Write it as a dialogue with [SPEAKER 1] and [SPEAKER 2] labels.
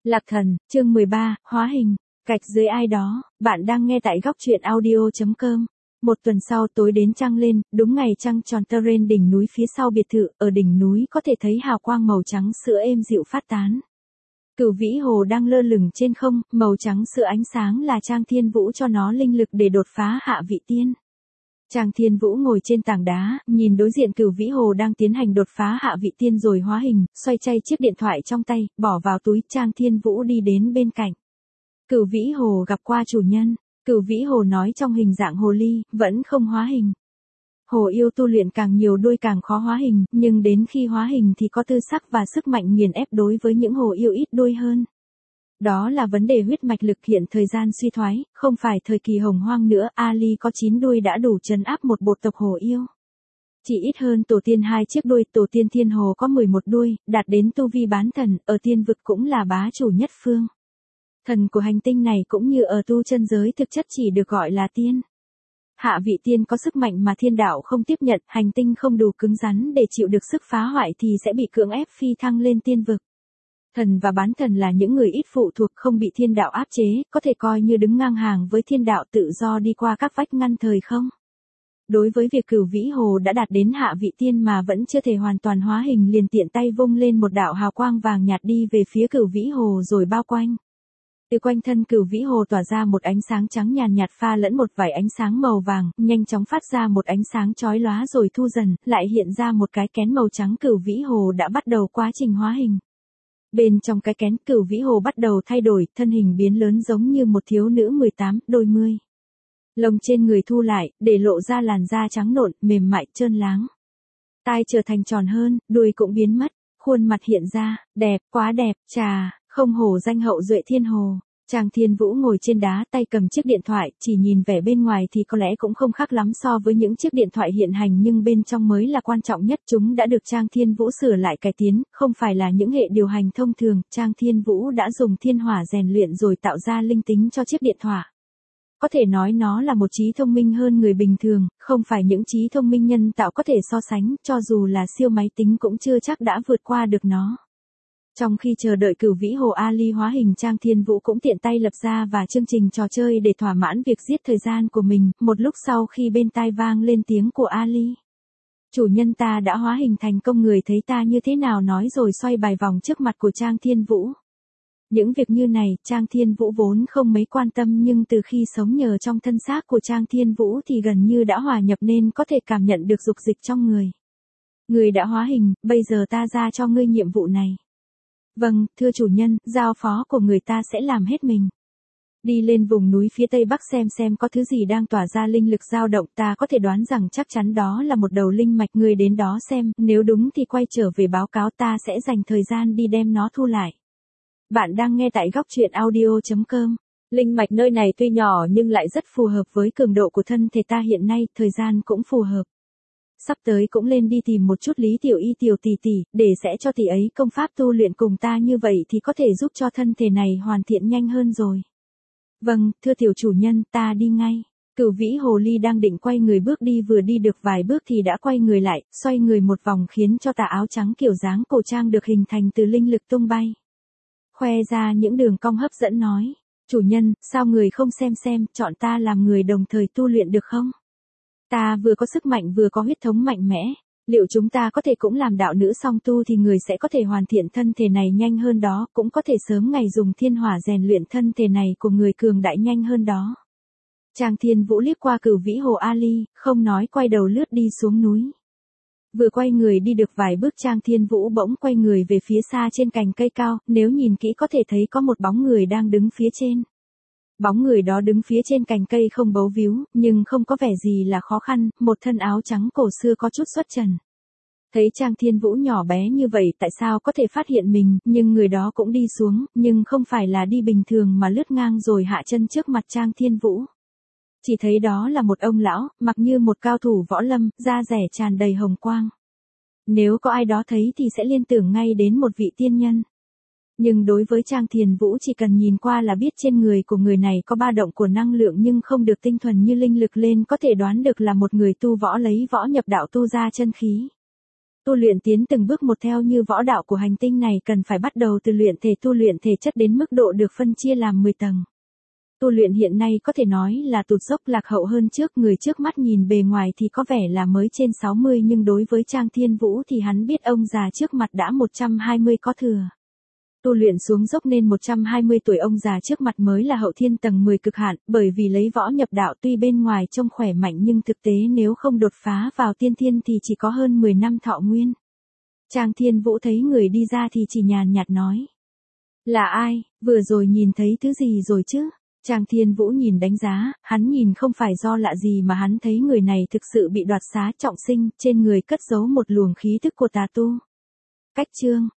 [SPEAKER 1] Lạc Thần, chương 13, hóa hình. Gạch dưới ai đó, bạn đang nghe tại góc truyện audio.com. Một tuần sau tối đến trăng lên, đúng ngày trăng tròn terrain đỉnh núi phía sau biệt thự, ở đỉnh núi có thể thấy hào quang màu trắng sữa êm dịu phát tán. Cửu vĩ hồ đang lơ lửng trên không, màu trắng sữa ánh sáng là Trang Thiên Vũ cho nó linh lực để đột phá hạ vị tiên. Trang Thiên Vũ ngồi trên tảng đá, nhìn đối diện Cửu Vĩ Hồ đang tiến hành đột phá hạ vị tiên rồi hóa hình, xoay chay chiếc điện thoại trong tay, bỏ vào túi. Trang Thiên Vũ đi đến bên cạnh. Cửu Vĩ Hồ gặp qua chủ nhân. Cửu Vĩ Hồ nói trong hình dạng hồ ly, vẫn không hóa hình. Hồ yêu tu luyện càng nhiều đuôi càng khó hóa hình, nhưng đến khi hóa hình thì có tư sắc và sức mạnh nghiền ép đối với những hồ yêu ít đuôi hơn. Đó là vấn đề huyết mạch lực hiện thời gian suy thoái, không phải thời kỳ hồng hoang nữa. Ali có 9 đuôi đã đủ trấn áp một bộ tộc hồ yêu. Chỉ ít hơn tổ tiên 2 chiếc đuôi. Tổ tiên Thiên Hồ có 11 đuôi, đạt đến tu vi bán thần, ở tiên vực cũng là bá chủ nhất phương. Thần của hành tinh này cũng như ở tu chân giới thực chất chỉ được gọi là tiên. Hạ vị tiên có sức mạnh mà thiên đạo không tiếp nhận, hành tinh không đủ cứng rắn để chịu được sức phá hoại thì sẽ bị cưỡng ép phi thăng lên tiên vực. Thần và bán thần là những người ít phụ thuộc, không bị thiên đạo áp chế, có thể coi như đứng ngang hàng với thiên đạo, tự do đi qua các vách ngăn thời không. Đối với việc Cửu Vĩ Hồ đã đạt đến hạ vị tiên mà vẫn chưa thể hoàn toàn hóa hình, liền tiện tay vung lên một đạo hào quang vàng nhạt đi về phía Cửu Vĩ Hồ rồi bao quanh. Từ quanh thân Cửu Vĩ Hồ tỏa ra một ánh sáng trắng nhàn nhạt pha lẫn một vài ánh sáng màu vàng, nhanh chóng phát ra một ánh sáng chói lóa rồi thu dần, lại hiện ra một cái kén màu trắng. Cửu Vĩ Hồ đã bắt đầu quá trình hóa hình. Bên trong cái kén, Cửu Vĩ Hồ bắt đầu thay đổi, thân hình biến lớn giống như một thiếu nữ 18, đôi mươi. Lông trên người thu lại, để lộ ra làn da trắng nộn, mềm mại, trơn láng. Tai trở thành tròn hơn, đuôi cũng biến mất, khuôn mặt hiện ra, đẹp, quá đẹp, chà, không hổ danh hậu duệ Thiên Hồ. Trang Thiên Vũ ngồi trên đá, tay cầm chiếc điện thoại, chỉ nhìn vẻ bên ngoài thì có lẽ cũng không khác lắm so với những chiếc điện thoại hiện hành, nhưng bên trong mới là quan trọng nhất. Chúng đã được Trang Thiên Vũ sửa lại cải tiến, không phải là những hệ điều hành thông thường. Trang Thiên Vũ đã dùng thiên hỏa rèn luyện rồi tạo ra linh tính cho chiếc điện thoại. Có thể nói nó là một trí thông minh hơn người bình thường, không phải những trí thông minh nhân tạo có thể so sánh, cho dù là siêu máy tính cũng chưa chắc đã vượt qua được nó. Trong khi chờ đợi Cửu Vĩ Hồ Ali hóa hình, Trang Thiên Vũ cũng tiện tay lập ra và chương trình trò chơi để thỏa mãn việc giết thời gian của mình. Một lúc sau khi bên tai vang lên tiếng của Ali. Chủ nhân, ta đã hóa hình thành công, người thấy ta như thế nào, nói rồi xoay bài vòng trước mặt của Trang Thiên Vũ. Những việc như này, Trang Thiên Vũ vốn không mấy quan tâm, nhưng từ khi sống nhờ trong thân xác của Trang Thiên Vũ thì gần như đã hòa nhập nên có thể cảm nhận được dục dịch trong người. Người đã hóa hình, bây giờ ta ra cho ngươi nhiệm vụ này. Vâng, thưa chủ nhân, giao phó của người ta sẽ làm hết mình. Đi lên vùng núi phía tây bắc xem có thứ gì đang tỏa ra linh lực dao động, ta có thể đoán rằng chắc chắn đó là một đầu linh mạch. Người đến đó xem, nếu đúng thì quay trở về báo cáo, ta sẽ dành thời gian đi đem nó thu lại. Bạn đang nghe tại góc truyện audio.com. Linh mạch nơi này tuy nhỏ nhưng lại rất phù hợp với cường độ của thân thể ta hiện nay, thời gian cũng phù hợp. Sắp tới cũng lên đi tìm một chút Lý Tiểu Y tiểu tỷ tỷ, để sẽ cho tỷ ấy công pháp tu luyện cùng ta, như vậy thì có thể giúp cho thân thể này hoàn thiện nhanh hơn rồi. Vâng, thưa tiểu chủ nhân, ta đi ngay. Cửu Vĩ Hồ Ly đang định quay người bước đi, vừa đi được vài bước thì đã quay người lại, xoay người một vòng khiến cho tà áo trắng kiểu dáng cổ trang được hình thành từ linh lực tung bay. Khoe ra những đường cong hấp dẫn nói, chủ nhân, sao người không xem, chọn ta làm người đồng thời tu luyện được không? Ta vừa có sức mạnh vừa có huyết thống mạnh mẽ, liệu chúng ta có thể cũng làm đạo nữ song tu thì người sẽ có thể hoàn thiện thân thể này nhanh hơn đó, cũng có thể sớm ngày dùng thiên hỏa rèn luyện thân thể này của người cường đại nhanh hơn đó. Trang Thiên Vũ liếc qua Cửu Vĩ Hồ Ali, không nói, quay đầu lướt đi xuống núi. Vừa quay người đi được vài bước, Trang Thiên Vũ bỗng quay người về phía xa trên cành cây cao, nếu nhìn kỹ có thể thấy có một bóng người đang đứng phía trên. Bóng người đó đứng phía trên cành cây không bấu víu, nhưng không có vẻ gì là khó khăn, một thân áo trắng cổ xưa có chút xuất trần. Thấy Trang Thiên Vũ nhỏ bé như vậy tại sao có thể phát hiện mình, nhưng người đó cũng đi xuống, nhưng không phải là đi bình thường mà lướt ngang rồi hạ chân trước mặt Trang Thiên Vũ. Chỉ thấy đó là một ông lão, mặc như một cao thủ võ lâm, da rẻ tràn đầy hồng quang. Nếu có ai đó thấy thì sẽ liên tưởng ngay đến một vị tiên nhân. Nhưng đối với Trang Thiên Vũ chỉ cần nhìn qua là biết trên người của người này có ba động của năng lượng nhưng không được tinh thuần như linh lực lên, có thể đoán được là một người tu võ lấy võ nhập đạo tu ra chân khí. Tu luyện tiến từng bước một theo như võ đạo của hành tinh này cần phải bắt đầu từ luyện thể tu luyện thể chất đến mức độ được phân chia làm 10 tầng. Tu luyện hiện nay có thể nói là tụt dốc lạc hậu hơn trước, người trước mắt nhìn bề ngoài thì có vẻ là mới trên 60 nhưng đối với Trang Thiên Vũ thì hắn biết ông già trước mặt đã 120 có thừa. Tu luyện xuống dốc nên 120 tuổi ông già trước mặt mới là hậu thiên tầng 10 cực hạn, bởi vì lấy võ nhập đạo tuy bên ngoài trông khỏe mạnh nhưng thực tế nếu không đột phá vào tiên thiên thì chỉ có hơn 10 năm thọ nguyên. Trang Thiên Vũ thấy người đi ra thì chỉ nhàn nhạt nói. Là ai, vừa rồi nhìn thấy thứ gì rồi chứ? Trang Thiên Vũ nhìn đánh giá, hắn nhìn không phải do lạ gì mà hắn thấy người này thực sự bị đoạt xá trọng sinh, trên người cất giấu một luồng khí thức của tà tu. Cách chương